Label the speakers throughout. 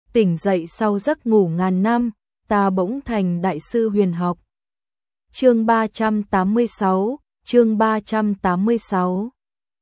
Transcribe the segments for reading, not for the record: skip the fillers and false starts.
Speaker 1: tỉnh dậy sau giấc ngủ ngàn năm, ta bỗng thành đại sư huyền học. Chương 386, chương 386.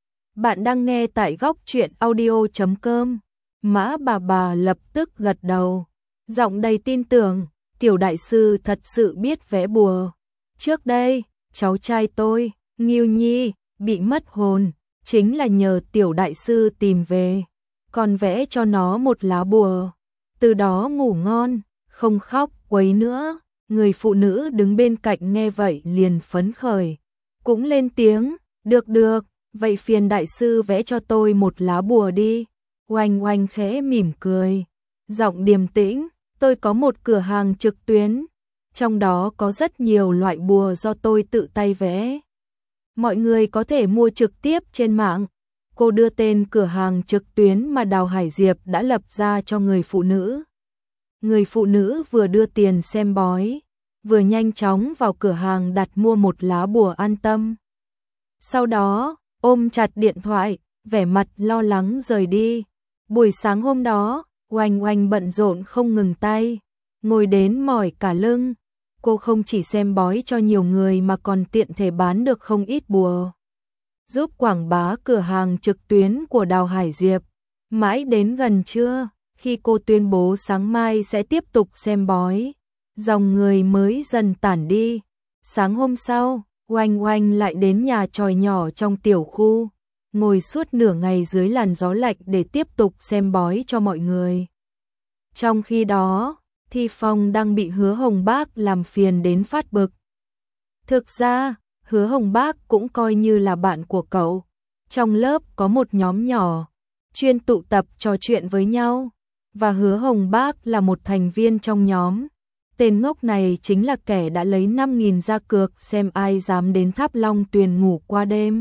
Speaker 1: Bạn đang nghe tại góc truyện audio.com. Mã bà lập tức gật đầu, giọng đầy tin tưởng, tiểu đại sư thật sự biết vẽ bùa. Trước đây, cháu trai tôi, Ngưu Nhi, bị mất hồn, chính là nhờ tiểu đại sư tìm về, còn vẽ cho nó một lá bùa. Từ đó ngủ ngon, không khóc quấy nữa. Người phụ nữ đứng bên cạnh nghe vậy liền phấn khởi, cũng lên tiếng, được, vậy phiền đại sư vẽ cho tôi một lá bùa đi. Oanh Oanh khẽ mỉm cười, giọng điềm tĩnh, tôi có một cửa hàng trực tuyến, trong đó có rất nhiều loại bùa do tôi tự tay vẽ. Mọi người có thể mua trực tiếp trên mạng. Cô đưa tên cửa hàng trực tuyến mà Đào Hải Diệp đã lập ra cho người phụ nữ. Người phụ nữ vừa đưa tiền xem bói, vừa nhanh chóng vào cửa hàng đặt mua một lá bùa an tâm. Sau đó, ôm chặt điện thoại, vẻ mặt lo lắng rời đi. Buổi sáng hôm đó, Oanh Oanh bận rộn không ngừng tay, ngồi đến mỏi cả lưng. Cô không chỉ xem bói cho nhiều người mà còn tiện thể bán được không ít bùa, giúp quảng bá cửa hàng trực tuyến của Đào Hải Diệp. Mãi đến gần trưa, khi cô tuyên bố sáng mai sẽ tiếp tục xem bói, dòng người mới dần tản đi. Sáng hôm sau, Oanh Oanh lại đến nhà chòi nhỏ trong tiểu khu, ngồi suốt nửa ngày dưới làn gió lạnh để tiếp tục xem bói cho mọi người. Trong khi đó, Thi Phong đang bị Hứa Hồng Bác làm phiền đến phát bực. Thực ra, Hứa Hồng Bác cũng coi như là bạn của cậu. Trong lớp có một nhóm nhỏ, chuyên tụ tập trò chuyện với nhau, và Hứa Hồng Bác là một thành viên trong nhóm. Tên ngốc này chính là kẻ đã lấy 5.000 ra cược xem ai dám đến Tháp Long Tuyền ngủ qua đêm.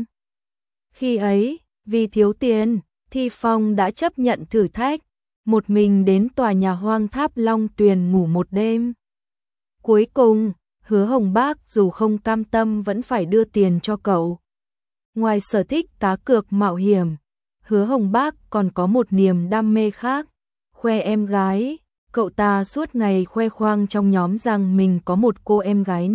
Speaker 1: Khi ấy, vì thiếu tiền, Thi Phong đã chấp nhận thử thách, một mình đến tòa nhà hoang Tháp Long Tuyền ngủ một đêm. Cuối cùng, Hứa Hồng Bác dù không cam tâm vẫn phải đưa tiền cho cậu. Ngoài sở thích cá cược mạo hiểm, Hứa Hồng Bác còn có một niềm đam mê khác, khoe em gái. Cậu ta suốt ngày khoe khoang trong nhóm rằng mình có một cô em gái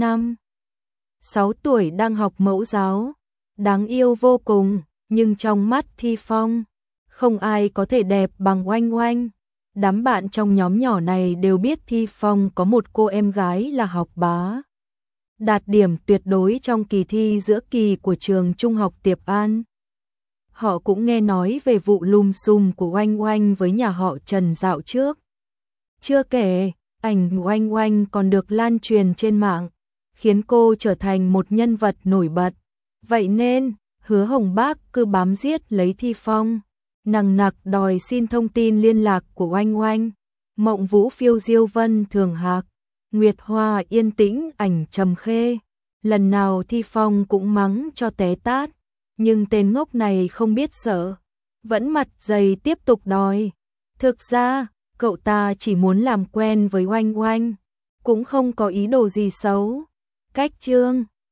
Speaker 1: 5-6 tuổi đang học mẫu giáo, đáng yêu vô cùng, nhưng trong mắt Thi Phong, không ai có thể đẹp bằng Oanh Oanh. Đám bạn trong nhóm nhỏ này đều biết Thi Phong có một cô em gái là học bá, đạt điểm tuyệt đối trong kỳ thi giữa kỳ của trường Trung học Tiệp An. Họ cũng nghe nói về vụ lùm xùm của Oanh Oanh với nhà họ Trần dạo trước. Chưa kể, ảnh Oanh Oanh còn được lan truyền trên mạng, khiến cô trở thành một nhân vật nổi bật. Vậy nên, Hứa Hồng Bác cứ bám giết lấy Thi Phong, nằng nặc đòi xin thông tin liên lạc của Oanh Oanh. Mộng Vũ phiêu diêu vân thường hạc, Nguyệt Hoa yên tĩnh ảnh trầm khê. Lần nào Thi Phong cũng mắng cho té tát, nhưng tên ngốc này không biết sợ, vẫn mặt dày tiếp tục đòi. Thực ra, cậu ta chỉ muốn làm quen với Oanh Oanh, cũng không có ý đồ gì xấu. Cách chương